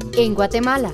En Guatemala.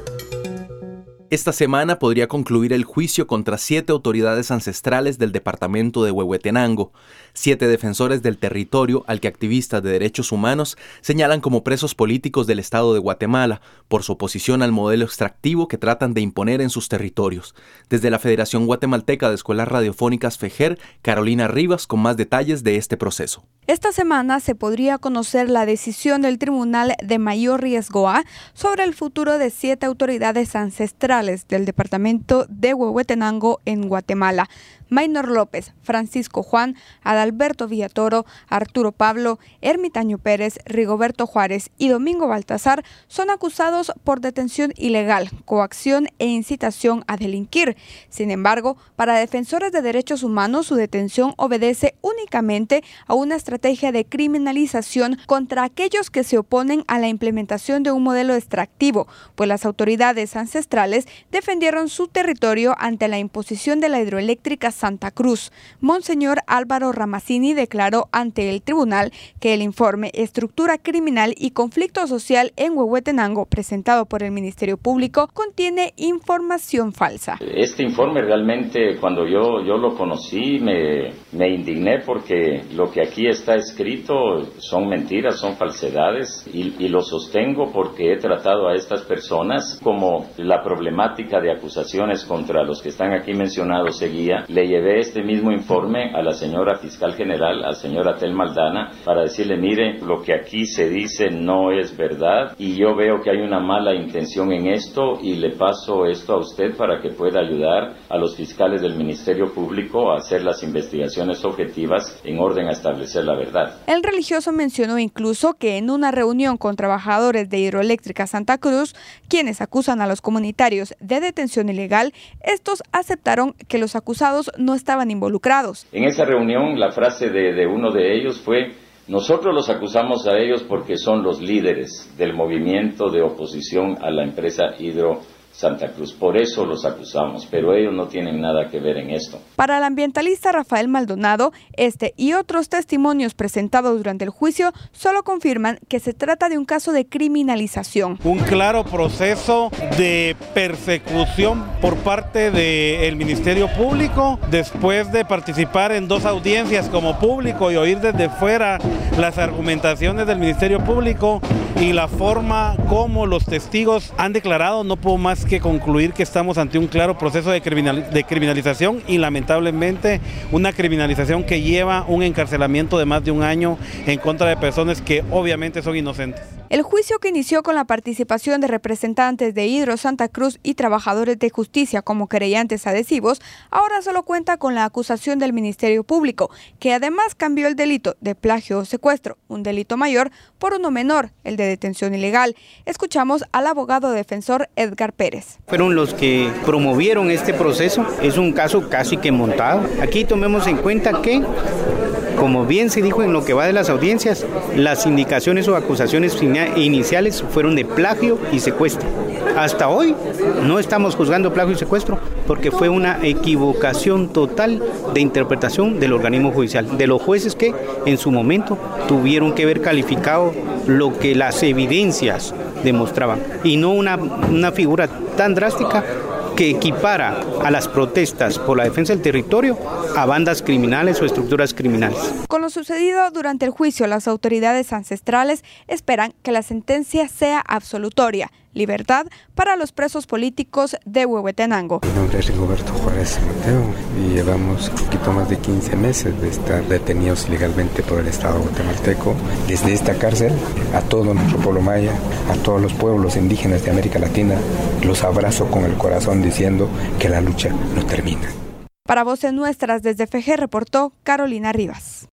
Esta semana podría concluir el juicio contra 7 autoridades ancestrales del departamento de Huehuetenango, 7 defensores del territorio al que activistas de derechos humanos señalan como presos políticos del Estado de Guatemala por su oposición al modelo extractivo que tratan de imponer en sus territorios. Desde la Federación Guatemalteca de Escuelas Radiofónicas FEJER, Carolina Rivas con más detalles de este proceso. Esta semana se podría conocer la decisión del Tribunal de Mayor Riesgo A sobre el futuro de 7 autoridades ancestrales del departamento de Huehuetenango en Guatemala. Maynor López, Francisco Juan, Adalberto Villatoro, Arturo Pablo, Ermitaño Pérez, Rigoberto Juárez y Domingo Baltasar son acusados por detención ilegal, coacción e incitación a delinquir. Sin embargo, para defensores de derechos humanos, su detención obedece únicamente a una estrategia de criminalización contra aquellos que se oponen a la implementación de un modelo extractivo, pues las autoridades ancestrales defendieron su territorio ante la imposición de la hidroeléctrica Santa Cruz. Monseñor Álvaro Ramazzini declaró ante el tribunal que el informe Estructura Criminal y Conflicto Social en Huehuetenango, presentado por el Ministerio Público, contiene información falsa. Este informe realmente, cuando yo lo conocí, me indigné porque lo que aquí está escrito son mentiras, son falsedades y lo sostengo porque he tratado a estas personas como la problemática de acusaciones contra los que están aquí mencionados seguía. Le llevé este mismo informe a la señora fiscal general, a la señora Tel Maldana, para decirle, mire, lo que aquí se dice no es verdad y yo veo que hay una mala intención en esto y le paso esto a usted para que pueda ayudar a los fiscales del Ministerio Público a hacer las investigaciones objetivas en orden a establecer la verdad. El religioso mencionó incluso que en una reunión con trabajadores de Hidroeléctrica Santa Cruz, quienes acusan a los comunitarios de detención ilegal, estos aceptaron que los acusados no estaban involucrados. En esa reunión la frase de uno de ellos fue: nosotros los acusamos a ellos porque son los líderes del movimiento de oposición a la empresa Hidro Santa Cruz. Por eso los acusamos, pero ellos no tienen nada que ver en esto. Para el ambientalista Rafael Maldonado, este y otros testimonios presentados durante el juicio solo confirman que se trata de un caso de criminalización. Un claro proceso de persecución por parte del Ministerio Público, después de participar en 2 audiencias como público y oír desde fuera las argumentaciones del Ministerio Público y la forma como los testigos han declarado, no puedo más que concluir que estamos ante un claro proceso de criminalización y lamentablemente una criminalización que lleva un encarcelamiento de más de 1 año en contra de personas que obviamente son inocentes. El juicio, que inició con la participación de representantes de Hidro Santa Cruz y trabajadores de justicia como querellantes adhesivos, ahora solo cuenta con la acusación del Ministerio Público, que además cambió el delito de plagio o secuestro, un delito mayor, por uno menor, el de detención ilegal. Escuchamos al abogado defensor Edgar Pérez. Fueron los que promovieron este proceso, es un caso casi que montado. Aquí tomemos en cuenta que, como bien se dijo en lo que va de las audiencias, las indicaciones o acusaciones iniciales fueron de plagio y secuestro. Hasta hoy no estamos juzgando plagio y secuestro porque fue una equivocación total de interpretación del organismo judicial, de los jueces que en su momento tuvieron que ver calificado lo que las evidencias demostraban y no una figura tan drástica que equipara a las protestas por la defensa del territorio a bandas criminales o estructuras criminales. Con lo sucedido durante el juicio, las autoridades ancestrales esperan que la sentencia sea absolutoria. Libertad para los presos políticos de Huehuetenango. Mi nombre es Rigoberto Juárez Mateo y llevamos un poquito más de 15 meses de estar detenidos ilegalmente por el Estado guatemalteco. Desde esta cárcel, a todo nuestro pueblo maya, a todos los pueblos indígenas de América Latina, los abrazo con el corazón diciendo que la lucha no termina. Para Voces Nuestras, desde FEJER reportó Carolina Rivas.